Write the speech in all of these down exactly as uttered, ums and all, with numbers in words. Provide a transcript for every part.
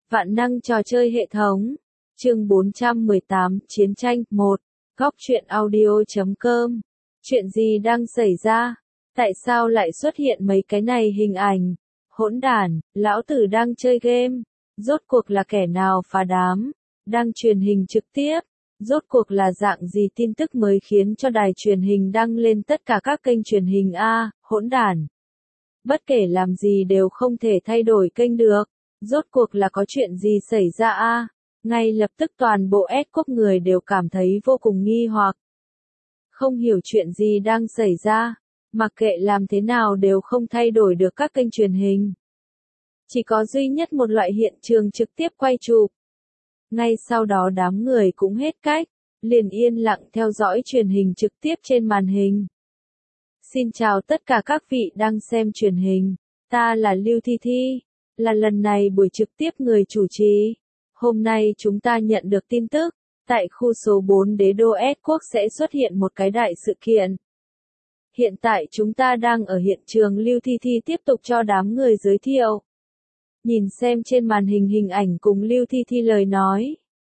Vạn năng trò chơi hệ thống. Chương bốn trăm mười tám, Chiến tranh. một. Góc truyện audio chấm com. Chuyện gì đang xảy ra? Tại sao lại xuất hiện mấy cái này hình ảnh? Hỗn đản, lão tử đang chơi game. Rốt cuộc là kẻ nào phá đám? Đang truyền hình trực tiếp. Rốt cuộc là dạng gì tin tức mới khiến cho đài truyền hình đăng lên tất cả các kênh truyền hình a, hỗn đản. Bất kể làm gì đều không thể thay đổi kênh được. Rốt cuộc là có chuyện gì xảy ra a? Ngay lập tức toàn bộ S quốc người đều cảm thấy vô cùng nghi hoặc. Không hiểu chuyện gì đang xảy ra, mặc kệ làm thế nào đều không thay đổi được các kênh truyền hình. Chỉ có duy nhất một loại hiện trường trực tiếp quay chụp. Ngay sau đó đám người cũng hết cách, liền yên lặng theo dõi truyền hình trực tiếp trên màn hình. Xin chào tất cả các vị đang xem truyền hình, ta là Lưu Thi Thi, là lần này buổi trực tiếp người chủ trì. Hôm nay chúng ta nhận được tin tức, tại khu số bốn đế đô S quốc sẽ xuất hiện một cái đại sự kiện. Hiện tại chúng ta đang ở hiện trường, Lưu Thi Thi tiếp tục cho đám người giới thiệu. Nhìn xem trên màn hình hình ảnh cùng Lưu Thi Thi lời nói.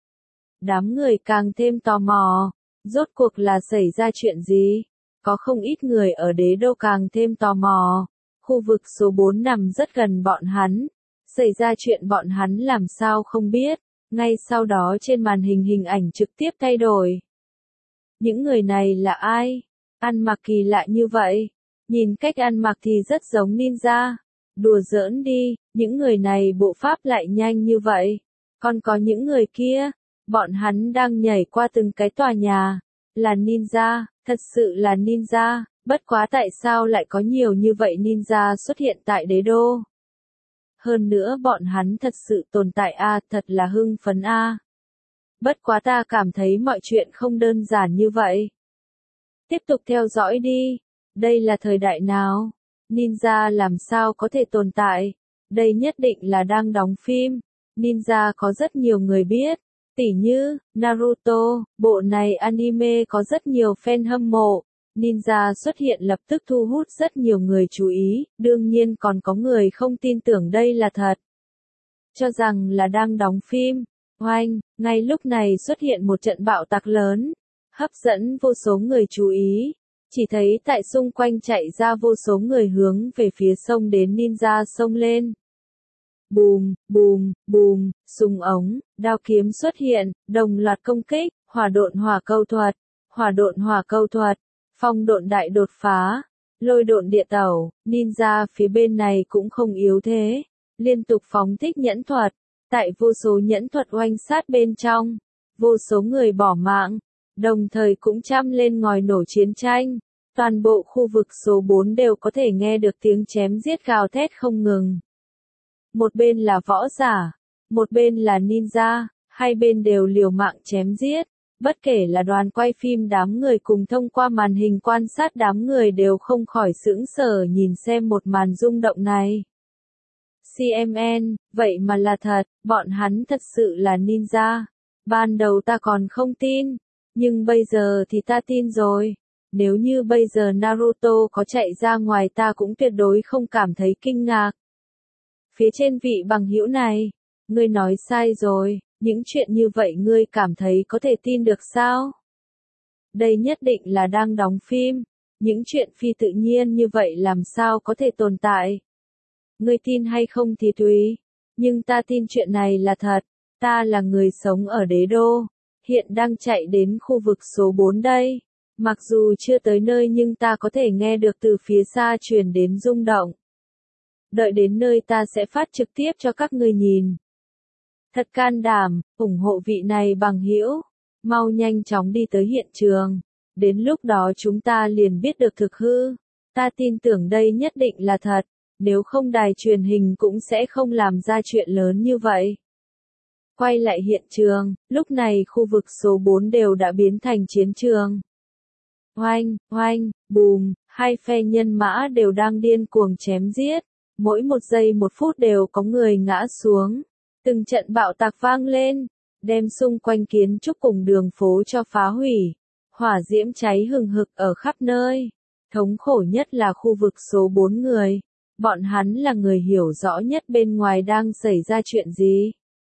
Đám người càng thêm tò mò, rốt cuộc là xảy ra chuyện gì? Có không ít người ở đế đô càng thêm tò mò. Khu vực số bốn nằm rất gần bọn hắn. Xảy ra chuyện bọn hắn làm sao không biết. Ngay sau đó trên màn hình hình ảnh trực tiếp thay đổi. Những người này là ai? Ăn mặc kỳ lạ như vậy. Nhìn cách ăn mặc thì rất giống ninja. Đùa giỡn đi, những người này bộ pháp lại nhanh như vậy. Còn có những người kia, bọn hắn đang nhảy qua từng cái tòa nhà. Là ninja, thật sự là ninja, bất quá tại sao lại có nhiều như vậy ninja xuất hiện tại đế đô? Hơn nữa bọn hắn thật sự tồn tại a, à, thật là hưng phấn a. À. Bất quá ta cảm thấy mọi chuyện không đơn giản như vậy. Tiếp tục theo dõi đi, đây là thời đại nào? Ninja làm sao có thể tồn tại? Đây nhất định là đang đóng phim. Ninja có rất nhiều người biết. Tỉ như, Naruto, bộ này anime có rất nhiều fan hâm mộ. Ninja xuất hiện lập tức thu hút rất nhiều người chú ý, đương nhiên còn có người không tin tưởng đây là thật. Cho rằng là đang đóng phim. Oanh, ngay lúc này xuất hiện một trận bạo tạc lớn, hấp dẫn vô số người chú ý. Chỉ thấy tại xung quanh chạy ra vô số người hướng về phía sông đến ninja xông lên. Bùm, bùm, bùm, súng ống, đao kiếm xuất hiện, đồng loạt công kích, hỏa độn hỏa câu thuật, hỏa độn hỏa câu thuật, phong độn đại đột phá, lôi độn địa tẩu, ninja phía bên này cũng không yếu thế, liên tục phóng thích nhẫn thuật, tại vô số nhẫn thuật oanh sát bên trong, vô số người bỏ mạng, đồng thời cũng chăm lên ngòi nổ chiến tranh, toàn bộ khu vực số bốn đều có thể nghe được tiếng chém giết gào thét không ngừng. Một bên là võ giả, một bên là ninja, hai bên đều liều mạng chém giết. Bất kể là đoàn quay phim đám người cùng thông qua màn hình quan sát đám người đều không khỏi sững sờ nhìn xem một màn rung động này. xê em en, vậy mà là thật, bọn hắn thật sự là ninja. Ban đầu ta còn không tin, nhưng bây giờ thì ta tin rồi. Nếu như bây giờ Naruto có chạy ra ngoài ta cũng tuyệt đối không cảm thấy kinh ngạc. Phía trên vị bằng hữu này, ngươi nói sai rồi, những chuyện như vậy ngươi cảm thấy có thể tin được sao? Đây nhất định là đang đóng phim, những chuyện phi tự nhiên như vậy làm sao có thể tồn tại? Ngươi tin hay không thì tùy, nhưng ta tin chuyện này là thật, ta là người sống ở đế đô, hiện đang chạy đến khu vực số bốn đây, mặc dù chưa tới nơi nhưng ta có thể nghe được từ phía xa truyền đến rung động. Đợi đến nơi ta sẽ phát trực tiếp cho các ngươi nhìn. Thật can đảm, ủng hộ vị này bằng hữu, mau nhanh chóng đi tới hiện trường, đến lúc đó chúng ta liền biết được thực hư. Ta tin tưởng đây nhất định là thật, nếu không đài truyền hình cũng sẽ không làm ra chuyện lớn như vậy. Quay lại hiện trường, lúc này khu vực số bốn đều đã biến thành chiến trường. Oanh, oanh, bùm, hai phe nhân mã đều đang điên cuồng chém giết. Mỗi một giây một phút đều có người ngã xuống. Từng trận bạo tạc vang lên, đem xung quanh kiến trúc cùng đường phố cho phá hủy. Hỏa diễm cháy hừng hực ở khắp nơi. Thống khổ nhất là khu vực số bốn người. Bọn hắn là người hiểu rõ nhất bên ngoài đang xảy ra chuyện gì.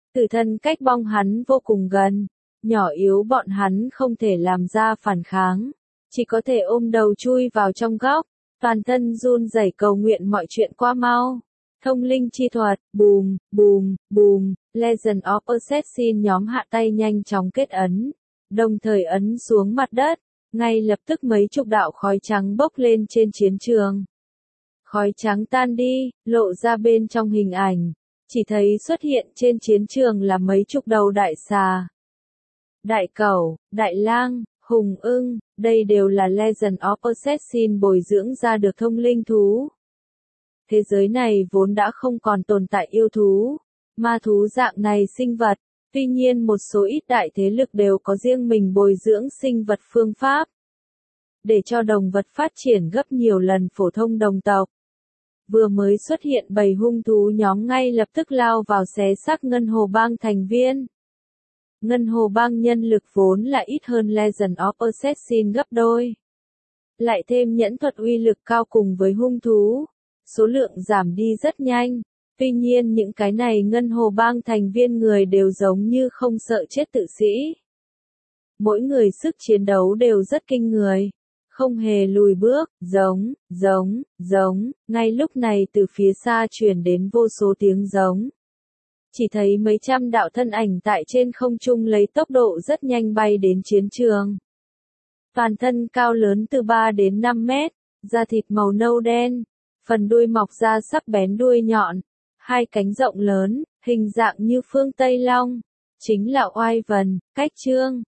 Tử thân cách bong hắn vô cùng gần, nhỏ yếu bọn hắn không thể làm ra phản kháng, chỉ có thể ôm đầu chui vào trong góc, toàn thân run rẩy cầu nguyện mọi chuyện qua mau. Thông linh chi thuật, bùm, bùm, bùm, Legend of Assassin nhóm hạ tay nhanh chóng kết ấn, đồng thời ấn xuống mặt đất, ngay lập tức mấy chục đạo khói trắng bốc lên trên chiến trường. Khói trắng tan đi, lộ ra bên trong hình ảnh, chỉ thấy xuất hiện trên chiến trường là mấy chục đầu đại xà, đại cẩu, đại lang, hùng ưng, đây đều là Legend of Assassin bồi dưỡng ra được thông linh thú. Thế giới này vốn đã không còn tồn tại yêu thú, ma thú dạng này sinh vật, tuy nhiên một số ít đại thế lực đều có riêng mình bồi dưỡng sinh vật phương pháp, để cho đồng vật phát triển gấp nhiều lần phổ thông đồng tộc. Vừa mới xuất hiện bầy hung thú nhóm ngay lập tức lao vào xé xác Ngân Hồ Bang thành viên. Ngân Hồ Bang nhân lực vốn là ít hơn Legend of Assassin gấp đôi. Lại thêm nhẫn thuật uy lực cao cùng với hung thú, số lượng giảm đi rất nhanh. Tuy nhiên những cái này Ngân Hồ Bang thành viên người đều giống như không sợ chết tự sĩ. Mỗi người sức chiến đấu đều rất kinh người, không hề lùi bước, giống, giống, giống, ngay lúc này từ phía xa truyền đến vô số tiếng giống. Chỉ thấy mấy trăm đạo thân ảnh tại trên không trung lấy tốc độ rất nhanh bay đến chiến trường. Toàn thân cao lớn từ ba đến năm mét, da thịt màu nâu đen, phần đuôi mọc ra sắc bén đuôi nhọn, hai cánh rộng lớn, hình dạng như phương Tây Long, chính là Oai Vần, Cách Trương,